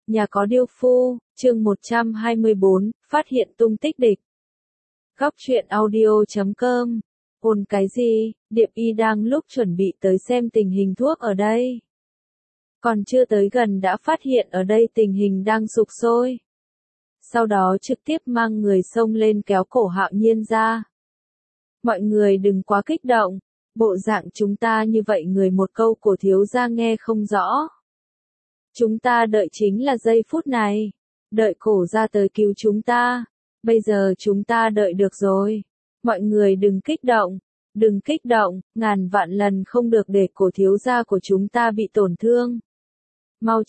Nhà có điêu phu, chương 124, phát hiện tung tích địch. Góc truyện audio.com. Ồn cái gì, Điệp Y đang lúc chuẩn bị tới xem tình hình thuốc ở đây. Còn chưa tới gần đã phát hiện ở đây tình hình đang sục sôi. Sau đó trực tiếp mang người xông lên kéo cổ Hạo Nhiên ra. Mọi người đừng quá kích động, bộ dạng chúng ta như vậy người một câu cổ thiếu gia nghe không rõ. Chúng ta đợi chính là giây phút này, đợi cổ ra tới cứu chúng ta, bây giờ chúng ta đợi được rồi. Mọi người đừng kích động, ngàn vạn lần không được để cổ thiếu gia của chúng ta bị tổn thương. Mau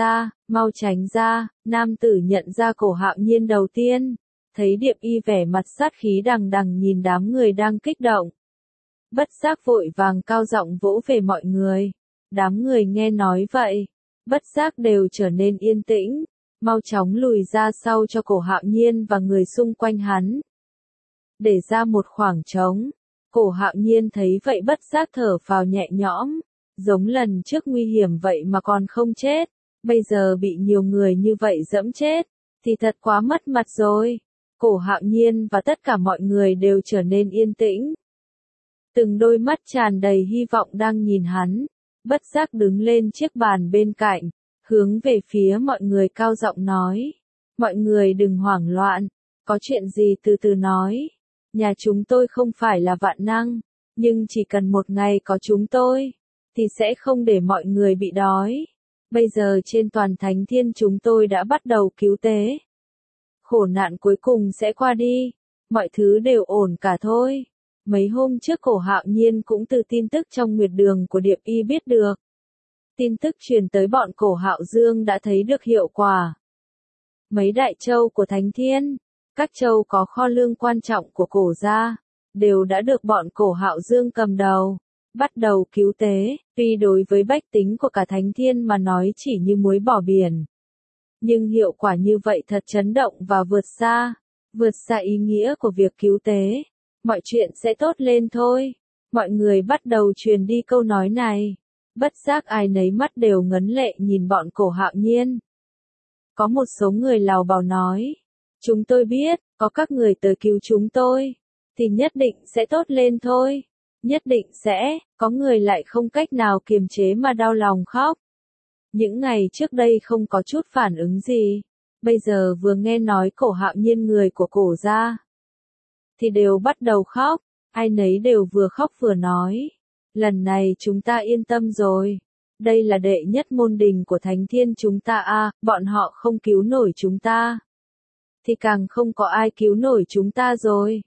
tránh ra, nam tử nhận ra cổ Hạo Nhiên đầu tiên, thấy Điệp Y vẻ mặt sát khí đằng đằng nhìn đám người đang kích động. Bất giác vội vàng cao giọng vỗ về mọi người, đám người nghe nói vậy, bất giác đều trở nên yên tĩnh, mau chóng lùi ra sau cho cổ Hạo Nhiên và người xung quanh hắn. Để ra một khoảng trống, cổ Hạo Nhiên thấy vậy bất giác thở phào nhẹ nhõm, giống lần trước nguy hiểm vậy mà còn không chết, bây giờ bị nhiều người như vậy dẫm chết, thì thật quá mất mặt rồi. Cổ Hạo Nhiên và tất cả mọi người đều trở nên yên tĩnh. Từng đôi mắt tràn đầy hy vọng đang nhìn hắn, bất giác đứng lên chiếc bàn bên cạnh, hướng về phía mọi người cao giọng nói. Mọi người đừng hoảng loạn, có chuyện gì từ từ nói. Nhà chúng tôi không phải là vạn năng, nhưng chỉ cần một ngày có chúng tôi, thì sẽ không để mọi người bị đói. Bây giờ trên toàn Thánh Thiên chúng tôi đã bắt đầu cứu tế. Khổ nạn cuối cùng sẽ qua đi, mọi thứ đều ổn cả thôi. Mấy hôm trước cổ Hạo Nhiên cũng từ tin tức trong Nguyệt Đường của Điệp Y biết được. Tin tức truyền tới bọn cổ Hạo Dương đã thấy được hiệu quả. Mấy đại châu của Thánh Thiên, các châu có kho lương quan trọng của cổ gia, đều đã được bọn cổ Hạo Dương cầm đầu, bắt đầu cứu tế. Tuy đối với bách tính của cả Thánh Thiên mà nói chỉ như muối bỏ biển, nhưng hiệu quả như vậy thật chấn động và vượt xa ý nghĩa của việc cứu tế. Mọi chuyện sẽ tốt lên thôi. Mọi người bắt đầu truyền đi câu nói này. Bất giác ai nấy mắt đều ngấn lệ nhìn bọn cổ Hạo Nhiên. Có một số người lào bào nói, chúng tôi biết, có các người tới cứu chúng tôi, thì nhất định sẽ tốt lên thôi. Nhất định sẽ, có người lại không cách nào kiềm chế mà đau lòng khóc. Những ngày trước đây không có chút phản ứng gì, bây giờ vừa nghe nói cổ Hạo Nhiên người của cổ gia, thì đều bắt đầu khóc, ai nấy đều vừa khóc vừa nói. Lần này chúng ta yên tâm rồi, đây là đệ nhất môn đình của Thánh Thiên chúng ta à, bọn họ không cứu nổi chúng ta, thì càng không có ai cứu nổi chúng ta rồi.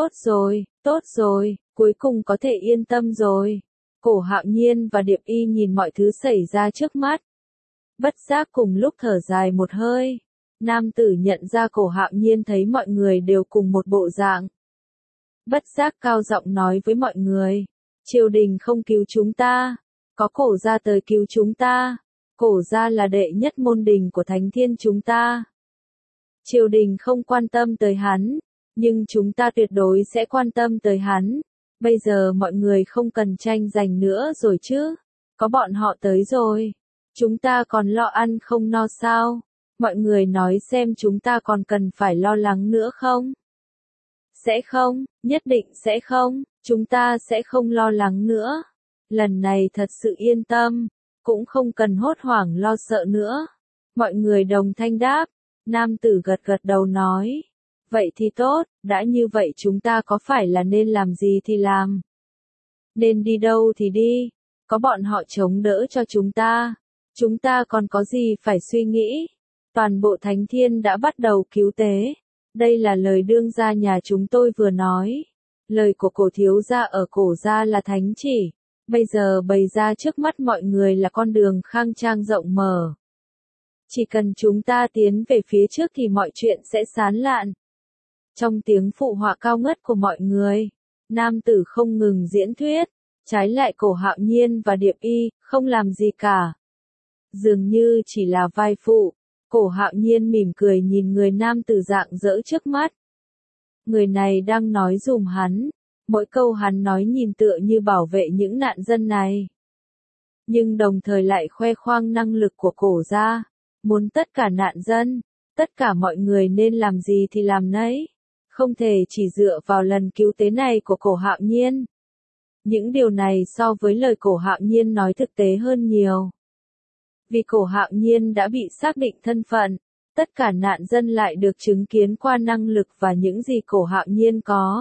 Tốt rồi, cuối cùng có thể yên tâm rồi. Cổ Hạo Nhiên và Điệp Y nhìn mọi thứ xảy ra trước mắt, bất giác cùng lúc thở dài một hơi. Nam tử nhận ra cổ Hạo Nhiên thấy mọi người đều cùng một bộ dạng, bất giác cao giọng nói với mọi người, triều đình không cứu chúng ta, có cổ gia tới cứu chúng ta. Cổ gia là đệ nhất môn đình của Thánh Thiên chúng ta. Triều đình không quan tâm tới hắn, nhưng chúng ta tuyệt đối sẽ quan tâm tới hắn. Bây giờ mọi người không cần tranh giành nữa rồi chứ, có bọn họ tới rồi, chúng ta còn lo ăn không no sao? Mọi người nói xem chúng ta còn cần phải lo lắng nữa không? Sẽ không, nhất định sẽ không, chúng ta sẽ không lo lắng nữa. Lần này thật sự yên tâm, cũng không cần hốt hoảng lo sợ nữa. Mọi người đồng thanh đáp, nam tử gật gật đầu nói. Vậy thì tốt, đã như vậy chúng ta có phải là nên làm gì thì làm. Nên đi đâu thì đi, có bọn họ chống đỡ cho chúng ta còn có gì phải suy nghĩ. Toàn bộ Thánh Thiên đã bắt đầu cứu tế. Đây là lời đương gia nhà chúng tôi vừa nói. Lời của cổ thiếu gia ở cổ gia là thánh chỉ. Bây giờ bày ra trước mắt mọi người là con đường khang trang rộng mở. Chỉ cần chúng ta tiến về phía trước thì mọi chuyện sẽ sán lạn. Trong tiếng phụ họa cao ngất của mọi người, nam tử không ngừng diễn thuyết, trái lại cổ Hạo Nhiên và Điệp Y không làm gì cả. Dường như chỉ là vai phụ. Cổ Hạo Nhiên mỉm cười nhìn người nam tử rạng rỡ trước mắt. Người này đang nói dùm hắn, mỗi câu hắn nói nhìn tựa như bảo vệ những nạn dân này. Nhưng đồng thời lại khoe khoang năng lực của cổ gia. muốn tất cả nạn dân, tất cả mọi người nên làm gì thì làm nấy, không thể chỉ dựa vào lần cứu tế này của Cổ Hạo Nhiên. Những điều này so với lời Cổ Hạo Nhiên nói thực tế hơn nhiều. Vì Cổ Hạo Nhiên đã bị xác định thân phận, tất cả nạn dân lại được chứng kiến qua năng lực và những gì Cổ Hạo Nhiên có.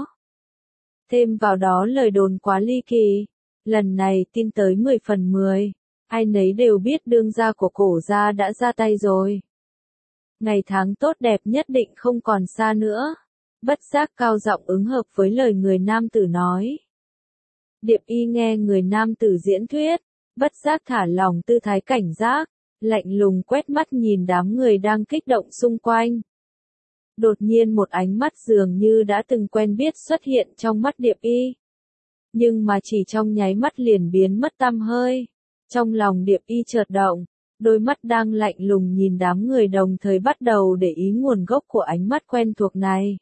Thêm vào đó lời đồn quá ly kỳ, lần này tin tới 10 phần 10, ai nấy đều biết đương gia của Cổ gia đã ra tay rồi. Ngày tháng tốt đẹp nhất định không còn xa nữa. Bất giác cao giọng ứng hợp với lời người nam tử nói. Điệp Y nghe người nam tử diễn thuyết, bất giác thả lòng tư thái cảnh giác, lạnh lùng quét mắt nhìn đám người đang kích động xung quanh. Đột nhiên một ánh mắt dường như đã từng quen biết xuất hiện trong mắt Điệp Y. Nhưng mà chỉ trong nháy mắt liền biến mất tăm hơi. Trong lòng Điệp Y chợt động, đôi mắt đang lạnh lùng nhìn đám người đồng thời bắt đầu để ý nguồn gốc của ánh mắt quen thuộc này.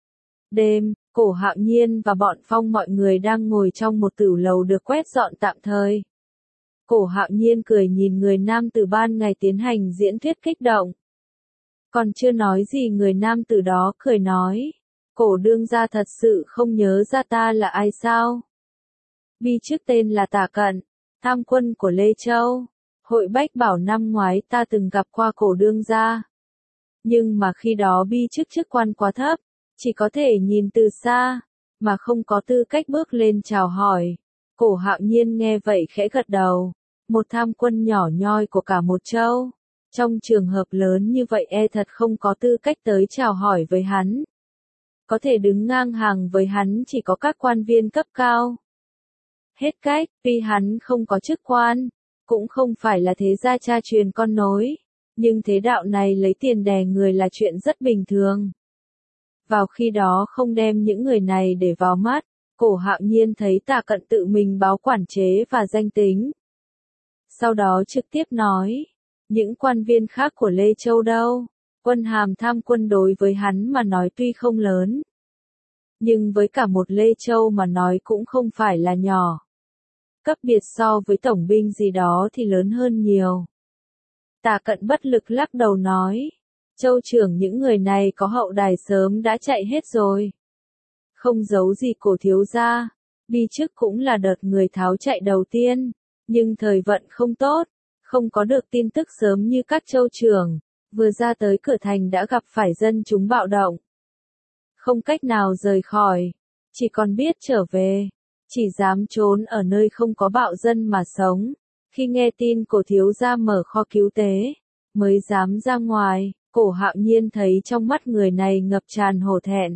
Đêm, Cổ Hạo Nhiên và bọn Phong mọi người đang ngồi trong một tửu lầu được quét dọn tạm thời. Cổ Hạo Nhiên cười nhìn người nam tử ban ngày tiến hành diễn thuyết kích động. Còn chưa nói gì người nam tử đó cười nói. Cổ đương gia thật sự không nhớ ra ta là ai sao? Bi trước tên là Tả Cận, tham quân của Lê Châu. Hội Bách Bảo năm ngoái ta từng gặp qua cổ đương gia. Nhưng mà khi đó Bi trước chức quan quá thấp, chỉ có thể nhìn từ xa, mà không có tư cách bước lên chào hỏi. Cổ Hạo Nhiên nghe vậy khẽ gật đầu. Một tham quân nhỏ nhoi của cả một châu. Trong trường hợp lớn như vậy thật không có tư cách tới chào hỏi với hắn. Có thể đứng ngang hàng với hắn chỉ có các quan viên cấp cao. Hết cách, tuy hắn không có chức quan, cũng không phải là thế gia cha truyền con nối, nhưng thế đạo này lấy tiền đè người là chuyện rất bình thường. Vào khi đó không đem những người này để vào mắt, Cổ Hạo Nhiên thấy Tả Cận tự mình báo quản chế và danh tính. Sau đó trực tiếp nói, những quan viên khác của Lê Châu đâu, quân hàm tham quân đối với hắn mà nói tuy không lớn. Nhưng với cả một Lê Châu mà nói cũng không phải là nhỏ. Cấp biệt so với tổng binh gì đó thì lớn hơn nhiều. Tả Cận bất lực lắc đầu nói, Châu trưởng những người này có hậu đài sớm đã chạy hết rồi. Không giấu gì Cổ thiếu gia, Bi trước cũng là đợt người tháo chạy đầu tiên, nhưng thời vận không tốt, không có được tin tức sớm như các châu trưởng, vừa ra tới cửa thành đã gặp phải dân chúng bạo động. Không cách nào rời khỏi, chỉ còn biết trở về, chỉ dám trốn ở nơi không có bạo dân mà sống. Khi nghe tin Cổ thiếu gia mở kho cứu tế, mới dám ra ngoài. Cổ Hạo Nhiên thấy trong mắt người này ngập tràn hổ thẹn.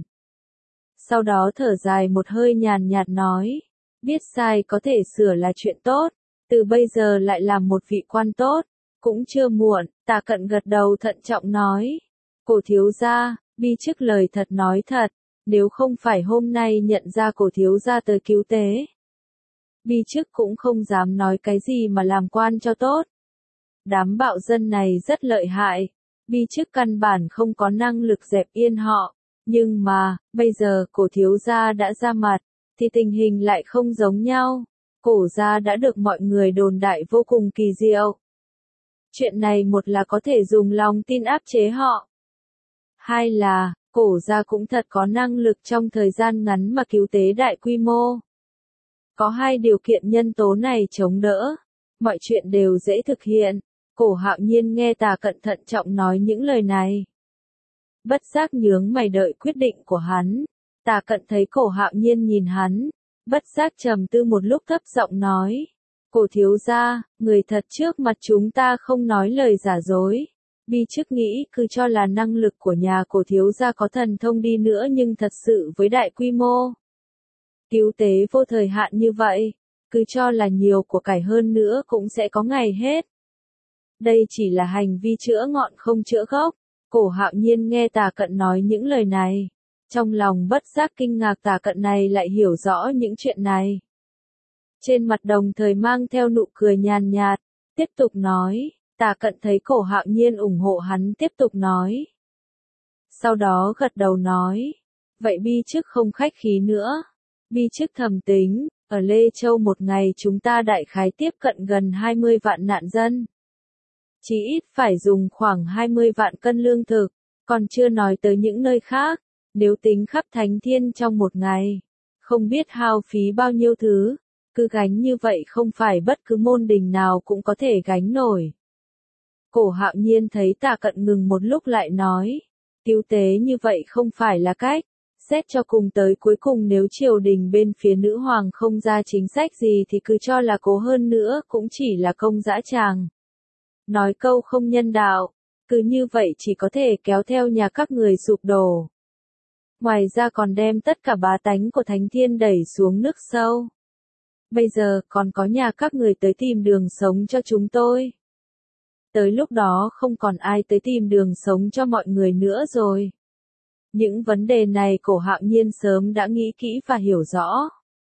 Sau đó thở dài một hơi nhàn nhạt nói, biết sai có thể sửa là chuyện tốt, từ bây giờ lại làm một vị quan tốt, cũng chưa muộn. Tả Cận gật đầu thận trọng nói, Cổ thiếu gia, Bi trước lời thật nói thật, nếu không phải hôm nay nhận ra Cổ thiếu gia tới cứu tế, Bi trước cũng không dám nói cái gì mà làm quan cho tốt. Đám bạo dân này rất lợi hại. Bi trước căn bản không có năng lực dẹp yên họ, nhưng mà, bây giờ Cổ thiếu gia đã ra mặt, thì tình hình lại không giống nhau. Cổ gia đã được mọi người đồn đại vô cùng kỳ diệu. Chuyện này một là có thể dùng lòng tin áp chế họ. Hai là, Cổ gia cũng thật có năng lực trong thời gian ngắn mà cứu tế đại quy mô. Có hai điều kiện nhân tố này chống đỡ, mọi chuyện đều dễ thực hiện. Cổ Hạo Nhiên nghe Tả Cận thận trọng nói những lời này. Bất giác nhướng mày đợi quyết định của hắn. Tả Cận thấy Cổ Hạo Nhiên nhìn hắn, bất giác trầm tư một lúc thấp giọng nói. Cổ thiếu gia, người thật trước mặt chúng ta không nói lời giả dối. Bi trước nghĩ cứ cho là năng lực của nhà Cổ thiếu gia có thần thông đi nữa nhưng thật sự với đại quy mô. Cứu tế vô thời hạn như vậy, cứ cho là nhiều của cải hơn nữa cũng sẽ có ngày hết. Đây chỉ là hành vi chữa ngọn không chữa gốc. Cổ Hạo Nhiên nghe Tả Cận nói những lời này. Trong lòng bất giác kinh ngạc Tả Cận này lại hiểu rõ những chuyện này. Trên mặt đồng thời mang theo nụ cười nhàn nhạt, tiếp tục nói. Tả Cận thấy Cổ Hạo Nhiên ủng hộ hắn tiếp tục nói. Sau đó gật đầu nói. Vậy Bi trước không khách khí nữa. Bi trước thầm tính, ở Lê Châu một ngày chúng ta đại khái tiếp cận gần 20 vạn nạn dân. Chí ít phải dùng khoảng 20 vạn cân lương thực, còn chưa nói tới những nơi khác, nếu tính khắp Thánh Thiên trong một ngày, không biết hao phí bao nhiêu thứ, cứ gánh như vậy không phải bất cứ môn đình nào cũng có thể gánh nổi. Cổ Hạo Nhiên thấy Tạ Cận ngừng một lúc lại nói, cứu tế như vậy không phải là cách, xét cho cùng tới cuối cùng nếu triều đình bên phía nữ hoàng không ra chính sách gì thì cứ cho là cố hơn nữa cũng chỉ là công dã tràng. Nói câu không nhân đạo, cứ như vậy chỉ có thể kéo theo nhà các người sụp đổ. Ngoài ra còn đem tất cả bá tánh của Thánh Thiên đẩy xuống nước sâu. Bây giờ còn có nhà các người tới tìm đường sống cho chúng tôi. Tới lúc đó không còn ai tới tìm đường sống cho mọi người nữa rồi. Những vấn đề này Cổ Hạo Nhiên sớm đã nghĩ kỹ và hiểu rõ.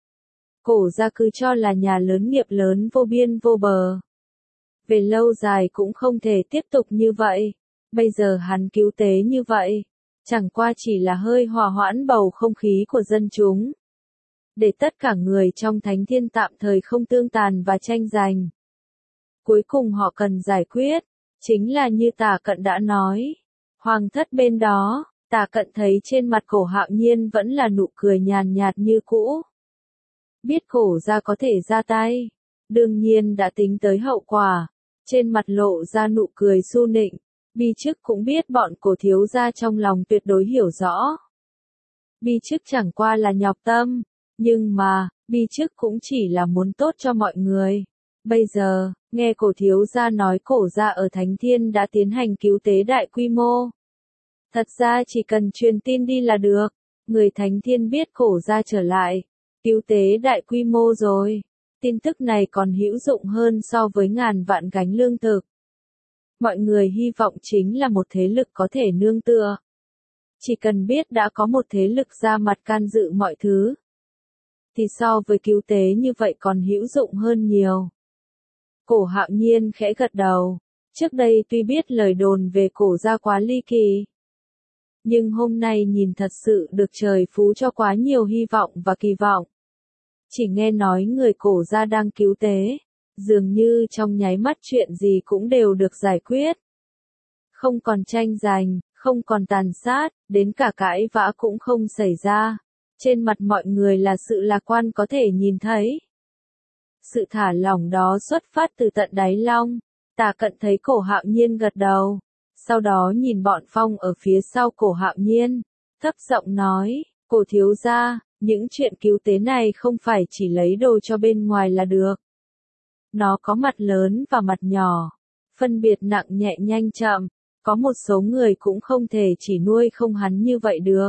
Cổ gia cứ cho là nhà lớn nghiệp lớn vô biên vô bờ. Về lâu dài cũng không thể tiếp tục như vậy. Bây giờ hắn cứu tế như vậy, chẳng qua chỉ là hơi hòa hoãn bầu không khí của dân chúng. Để tất cả người trong Thánh Thiên tạm thời không tương tàn và tranh giành. Cuối cùng họ cần giải quyết, chính là như Tạ Cận đã nói. Hoàng thất bên đó, Tạ Cận thấy trên mặt Cổ Hạo Nhiên vẫn là nụ cười nhàn nhạt như cũ. Biết Cổ gia có thể ra tay, đương nhiên đã tính tới hậu quả, trên mặt lộ ra nụ cười su nịnh, Bi Chức cũng biết bọn Cổ thiếu gia trong lòng tuyệt đối hiểu rõ. Bi Chức chẳng qua là nhọc tâm, nhưng mà, Bi Chức cũng chỉ là muốn tốt cho mọi người. Bây giờ, nghe Cổ thiếu gia nói Cổ gia ở Thánh Thiên đã tiến hành cứu tế đại quy mô. Thật ra chỉ cần truyền tin đi là được, người Thánh Thiên biết Cổ gia trở lại, cứu tế đại quy mô rồi. Tin tức này còn hữu dụng hơn so với ngàn vạn gánh lương thực. Mọi người hy vọng chính là một thế lực có thể nương tựa. Chỉ cần biết đã có một thế lực ra mặt can dự mọi thứ, thì so với cứu tế như vậy còn hữu dụng hơn nhiều. Cổ Hạo Nhiên khẽ gật đầu. Trước đây tuy biết lời đồn về Cổ gia quá ly kỳ, nhưng hôm nay nhìn thật sự được trời phú cho quá nhiều hy vọng và kỳ vọng. Chỉ nghe nói người Cổ gia đang cứu tế, dường như trong nháy mắt chuyện gì cũng đều được giải quyết. Không còn tranh giành, không còn tàn sát, đến cả cãi vã cũng không xảy ra. Trên mặt mọi người là sự lạc quan có thể nhìn thấy. Sự thả lỏng đó xuất phát từ tận đáy lòng. Tạ Cận thấy Cổ Hạo Nhiên gật đầu, sau đó nhìn bọn Phong ở phía sau Cổ Hạo Nhiên, thấp giọng nói, Cổ thiếu gia, những chuyện cứu tế này không phải chỉ lấy đồ cho bên ngoài là được. Nó có mặt lớn và mặt nhỏ, phân biệt nặng nhẹ nhanh chậm, có một số người cũng không thể chỉ nuôi không hắn như vậy được.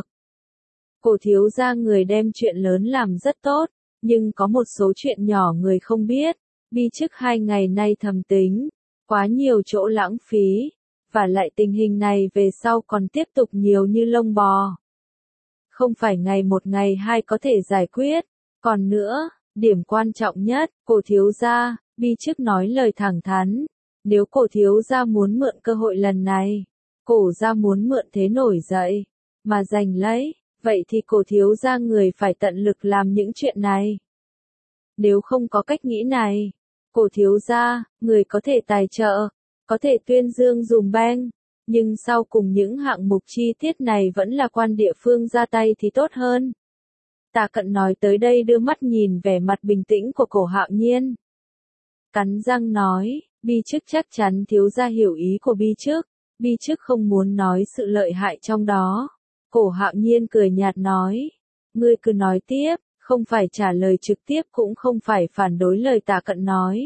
Cổ thiếu gia người đem chuyện lớn làm rất tốt, nhưng có một số chuyện nhỏ người không biết. Bi Chức 2 ngày nay thầm tính, quá nhiều chỗ lãng phí, và lại tình hình này về sau còn tiếp tục nhiều như lông bò. Không phải ngày một ngày hai có thể giải quyết. Còn nữa, điểm quan trọng nhất, Cổ thiếu gia, Bi Chức nói lời thẳng thắn. Nếu Cổ thiếu gia muốn mượn cơ hội lần này, Cổ gia muốn mượn thế nổi dậy, mà giành lấy, vậy thì Cổ thiếu gia người phải tận lực làm những chuyện này. Nếu không có cách nghĩ này, Cổ thiếu gia, người có thể tài trợ, có thể tuyên dương dùm beng, nhưng sau cùng những hạng mục chi tiết này vẫn là quan địa phương ra tay thì tốt hơn. Tạ Cận nói tới đây đưa mắt nhìn vẻ mặt bình tĩnh của Cổ Hạo Nhiên. Cắn răng nói, Bi Chức chắc chắn thiếu gia hiểu ý của Bi Chức. Bi Chức không muốn nói sự lợi hại trong đó. Cổ Hạo Nhiên cười nhạt nói, ngươi cứ nói tiếp, không phải trả lời trực tiếp cũng không phải phản đối lời Tạ Cận nói.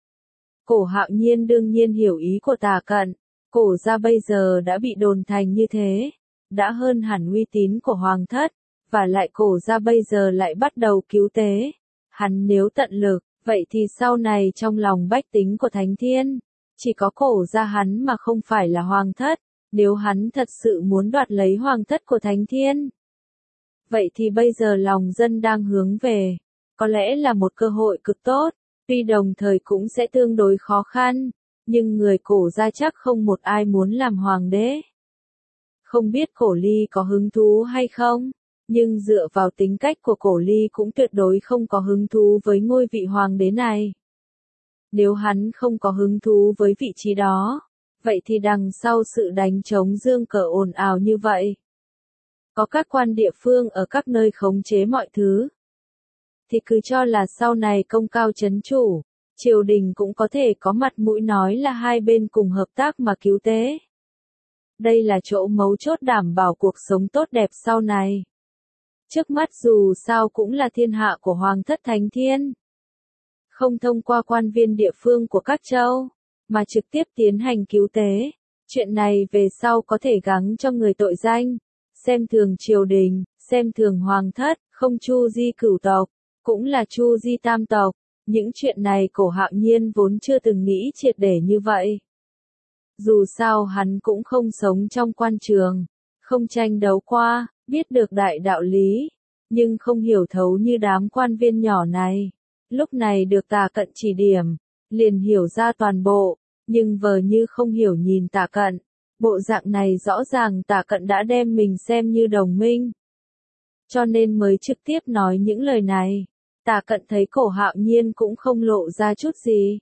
Cổ Hạo Nhiên đương nhiên hiểu ý của Tạ Cận. Cổ gia bây giờ đã bị đồn thành như thế, đã hơn hẳn uy tín của Hoàng thất, và lại Cổ gia bây giờ lại bắt đầu cứu tế. Hắn nếu tận lực, vậy thì sau này trong lòng bách tính của Thánh Thiên, chỉ có Cổ gia hắn mà không phải là Hoàng thất. Nếu hắn thật sự muốn đoạt lấy Hoàng thất của Thánh Thiên, vậy thì bây giờ lòng dân đang hướng về, có lẽ là một cơ hội cực tốt, tuy đồng thời cũng sẽ tương đối khó khăn, nhưng người Cổ gia chắc không một ai muốn làm hoàng đế. Không biết Cổ Ly có hứng thú hay không, nhưng dựa vào tính cách của Cổ Ly cũng tuyệt đối không có hứng thú với ngôi vị hoàng đế này. Nếu hắn không có hứng thú với vị trí đó, Vậy thì đằng sau sự đánh trống dương cờ ồn ào như vậy, có các quan địa phương ở các nơi khống chế mọi thứ, thì cứ cho là sau này công cao chấn chủ, triều đình cũng có thể có mặt mũi nói là hai bên cùng hợp tác mà cứu tế. Đây là chỗ mấu chốt đảm bảo cuộc sống tốt đẹp sau này. Trước mắt dù sao cũng là thiên hạ của Hoàng thất Thánh Thiên. Không thông qua quan viên địa phương của các châu, mà trực tiếp tiến hành cứu tế. Chuyện này về sau có thể gắng cho người tội danh, xem thường triều đình, xem thường Hoàng thất, không chu di cửu tộc, cũng là chu di tam tộc. Những chuyện này Cổ Hạo Nhiên vốn chưa từng nghĩ triệt để như vậy. Dù sao hắn cũng không sống trong quan trường, không tranh đấu qua, biết được đại đạo lý, nhưng không hiểu thấu như đám quan viên nhỏ này. Lúc này được Tả Cận chỉ điểm, liền hiểu ra toàn bộ, nhưng vờ như không hiểu nhìn Tả Cận. Bộ dạng này rõ ràng Tả Cận đã đem mình xem như đồng minh, cho nên mới trực tiếp nói những lời này. Tả Cận thấy Cổ Hạo Nhiên cũng không lộ ra chút gì.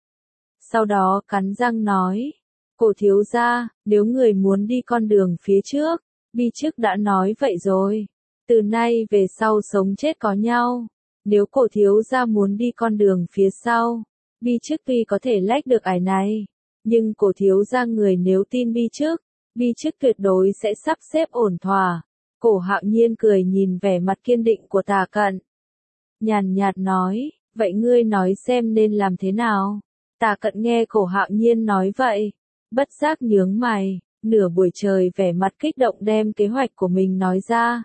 Sau đó cắn răng nói, Cổ thiếu gia, nếu người muốn đi con đường phía trước, Bi Chức đã nói vậy rồi. Từ nay về sau sống chết có nhau. Nếu Cổ thiếu gia muốn đi con đường phía sau, Bi Chức tuy có thể lách được ải này, nhưng Cổ thiếu gia người nếu tin Bi Chức tuyệt đối sẽ sắp xếp ổn thỏa. Cổ Hạo Nhiên cười nhìn vẻ mặt kiên định của Tả Cận, nhàn nhạt nói, vậy ngươi nói xem nên làm thế nào? Tả Cận nghe Cổ Hạo Nhiên nói vậy, bất giác nhướng mày, nửa buổi trời vẻ mặt kích động đem kế hoạch của mình nói ra.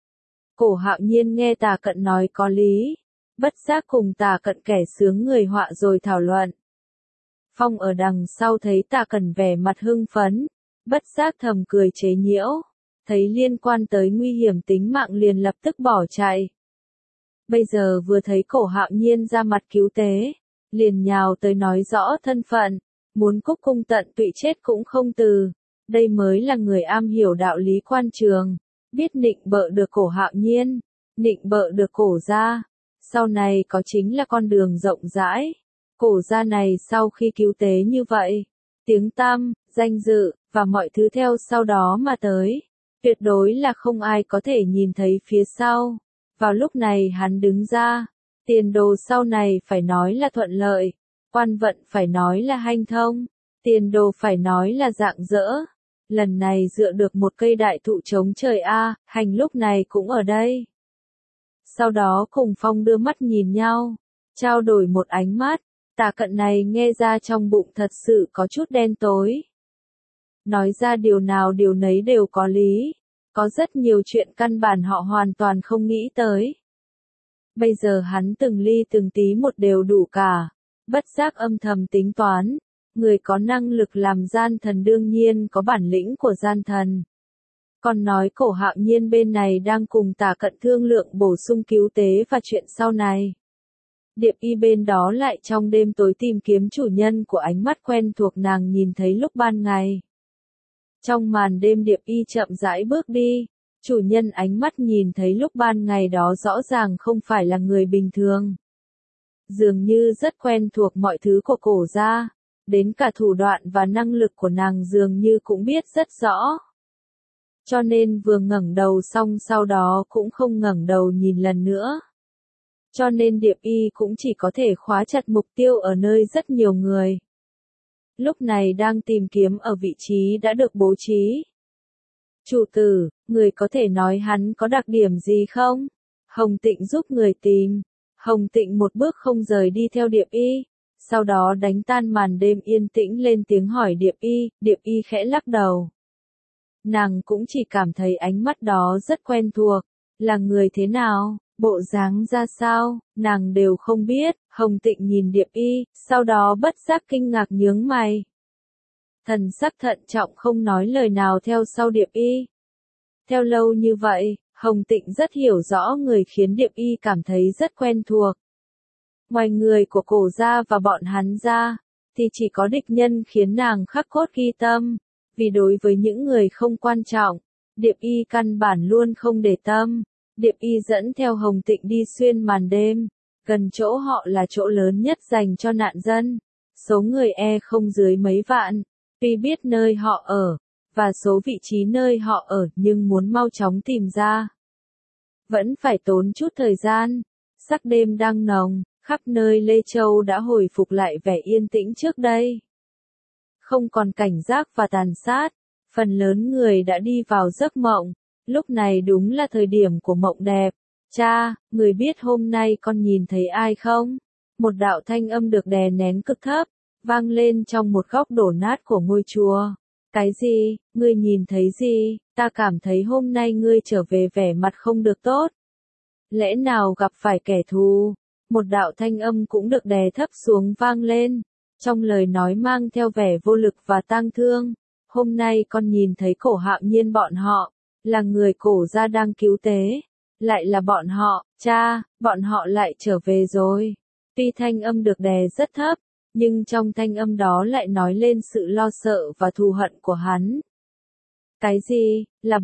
Cổ Hạo Nhiên nghe Tả Cận nói có lý, bất giác cùng Tả Cận kẻ sướng người họa rồi thảo luận. Phong ở đằng sau thấy Tả Cận vẻ mặt hưng phấn, bất giác thầm cười chế nhiễu, thấy liên quan tới nguy hiểm tính mạng liền lập tức bỏ chạy. Bây giờ vừa thấy Cổ Hạo Nhiên ra mặt cứu tế, liền nhào tới nói rõ thân phận, muốn cúc cung tận tụy chết cũng không từ. Đây mới là người am hiểu đạo lý quan trường, biết nịnh bợ được Cổ Hạo Nhiên, nịnh bợ được Cổ gia, sau này có chính là con đường rộng rãi. Cổ gia này sau khi cứu tế như vậy, tiếng tăm, danh dự, và mọi thứ theo sau đó mà tới, tuyệt đối là không ai có thể nhìn thấy phía sau. Vào lúc này hắn đứng ra, tiền đồ sau này phải nói là thuận lợi, quan vận phải nói là hanh thông, tiền đồ phải nói là rạng rỡ. Lần này dựa được một cây đại thụ chống trời Hành lúc này cũng ở đây. Sau đó cùng Phong đưa mắt nhìn nhau, trao đổi một ánh mắt. Tả Cận này nghe ra trong bụng thật sự có chút đen tối. Nói ra điều nào điều nấy đều có lý. Có rất nhiều chuyện căn bản họ hoàn toàn không nghĩ tới. Bây giờ hắn từng ly từng tí một đều đủ cả. Bất giác âm thầm tính toán. Người có năng lực làm gian thần đương nhiên có bản lĩnh của gian thần. Còn nói Cổ Hạo Nhiên bên này đang cùng Tả Cận thương lượng bổ sung cứu tế và chuyện sau này. Điệp Y bên đó lại trong đêm tối tìm kiếm chủ nhân của ánh mắt quen thuộc nàng nhìn thấy lúc ban ngày. Trong màn đêm Điệp Y chậm rãi bước đi, chủ nhân ánh mắt nhìn thấy lúc ban ngày đó rõ ràng không phải là người bình thường. Dường như rất quen thuộc mọi thứ của Cổ gia, đến cả thủ đoạn và năng lực của nàng dường như cũng biết rất rõ. Cho nên vừa ngẩng đầu xong sau đó cũng không ngẩng đầu nhìn lần nữa. Cho nên Điệp Y cũng chỉ có thể khóa chặt mục tiêu ở nơi rất nhiều người. Lúc này đang tìm kiếm ở vị trí đã được bố trí. Chủ tử, người có thể nói hắn có đặc điểm gì không? Hồng Tịnh giúp người tìm. Hồng Tịnh một bước không rời đi theo Điệp Y. Sau đó đánh tan màn đêm yên tĩnh lên tiếng hỏi Điệp Y khẽ lắc đầu. Nàng cũng chỉ cảm thấy ánh mắt đó rất quen thuộc. Là người thế nào? Bộ dáng ra sao, nàng đều không biết. Hồng Tịnh nhìn Điệp Y, sau đó bất giác kinh ngạc nhướng mày. Thần sắc thận trọng không nói lời nào theo sau Điệp Y. Theo lâu như vậy, Hồng Tịnh rất hiểu rõ người khiến Điệp Y cảm thấy rất quen thuộc. Ngoài người của Cổ gia và bọn hắn ra, thì chỉ có địch nhân khiến nàng khắc cốt ghi tâm. Vì đối với những người không quan trọng, Điệp Y căn bản luôn không để tâm. Điệp Y dẫn theo Hồng Tịnh đi xuyên màn đêm, gần chỗ họ là chỗ lớn nhất dành cho nạn dân. Số người không dưới mấy vạn, Tuy biết nơi họ ở, và số vị trí nơi họ ở nhưng muốn mau chóng tìm ra. Vẫn phải tốn chút thời gian. Sắc đêm đang nồng, khắp nơi Lê Châu đã hồi phục lại vẻ yên tĩnh trước đây. Không còn cảnh giác và tàn sát, phần lớn người đã đi vào giấc mộng, lúc này đúng là thời điểm của mộng đẹp. Cha, người biết hôm nay con nhìn thấy ai không? Một đạo thanh âm được đè nén cực thấp, vang lên trong một góc đổ nát của ngôi chùa. Cái gì? Ngươi nhìn thấy gì? Ta cảm thấy hôm nay ngươi trở về vẻ mặt không được tốt. Lẽ nào gặp phải kẻ thù? Một đạo thanh âm cũng được đè thấp xuống vang lên, trong lời nói mang theo vẻ vô lực và tang thương. Hôm nay con nhìn thấy Cổ Hạo Nhiên bọn họ, là người Cổ gia đang cứu tế. Lại là bọn họ, cha, bọn họ lại trở về rồi. Tuy thanh âm được đè rất thấp, nhưng trong thanh âm đó lại nói lên sự lo sợ và thù hận của hắn. Cái gì? Là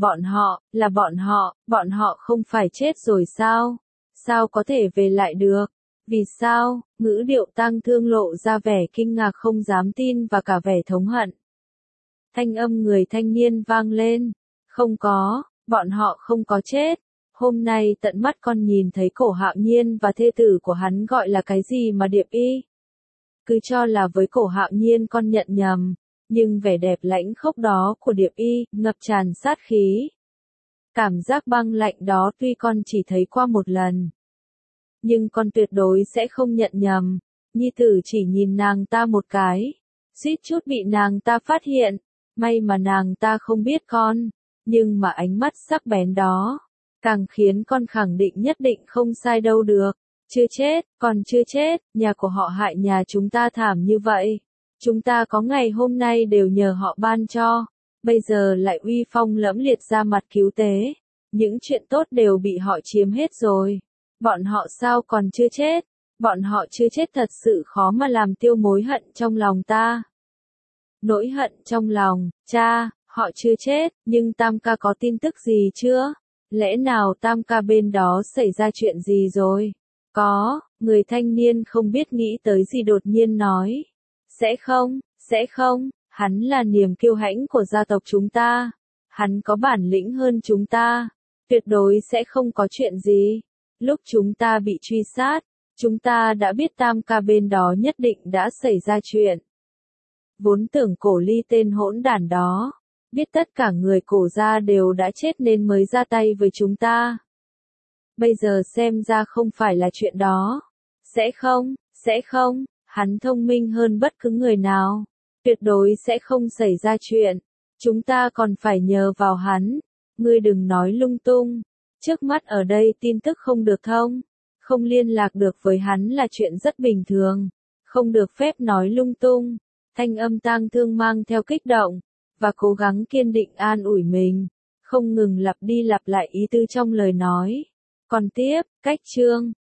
bọn họ không phải chết rồi sao? Sao có thể về lại được? Vì sao? Ngữ điệu tang thương lộ ra vẻ kinh ngạc không dám tin và cả vẻ thống hận. Thanh âm người thanh niên vang lên. Không có, bọn họ không có chết. Hôm nay tận mắt con nhìn thấy Cổ Hạo Nhiên và thê tử của hắn gọi là cái gì mà Điệp Y. Cứ cho là với Cổ Hạo Nhiên con nhận nhầm, nhưng vẻ đẹp lãnh khốc đó của Điệp Y ngập tràn sát khí. Cảm giác băng lạnh đó tuy con chỉ thấy qua một lần, nhưng con tuyệt đối sẽ không nhận nhầm. Nhi tử chỉ nhìn nàng ta một cái, suýt chút bị nàng ta phát hiện, may mà nàng ta không biết con, nhưng mà ánh mắt sắc bén đó, càng khiến con khẳng định nhất định không sai đâu được. Chưa chết, còn chưa chết, nhà của họ hại nhà chúng ta thảm như vậy. Chúng ta có ngày hôm nay đều nhờ họ ban cho, bây giờ lại uy phong lẫm liệt ra mặt cứu tế. Những chuyện tốt đều bị họ chiếm hết rồi. Bọn họ sao còn chưa chết? Bọn họ chưa chết thật sự khó mà làm tiêu mối hận trong lòng ta. Nỗi hận trong lòng, cha, họ chưa chết, nhưng Tam ca có tin tức gì chưa? Lẽ nào Tam ca bên đó xảy ra chuyện gì rồi? Có, người thanh niên không biết nghĩ tới gì đột nhiên nói. Sẽ không, hắn là niềm kiêu hãnh của gia tộc chúng ta. Hắn có bản lĩnh hơn chúng ta. Tuyệt đối sẽ không có chuyện gì. Lúc chúng ta bị truy sát, chúng ta đã biết Tam ca bên đó nhất định đã xảy ra chuyện. Vốn tưởng Cổ Ly tên hỗn đản đó, biết tất cả người Cổ gia đều đã chết nên mới ra tay với chúng ta. Bây giờ xem ra không phải là chuyện đó. Sẽ không, hắn thông minh hơn bất cứ người nào. Tuyệt đối sẽ không xảy ra chuyện. Chúng ta còn phải nhờ vào hắn. Ngươi đừng nói lung tung. Trước mắt ở đây tin tức không được thông. Không liên lạc được với hắn là chuyện rất bình thường. Không được phép nói lung tung. Thanh âm tang thương mang theo kích động, và cố gắng kiên định an ủi mình. Không ngừng lặp đi lặp lại ý tư trong lời nói. Còn tiếp, cách chương.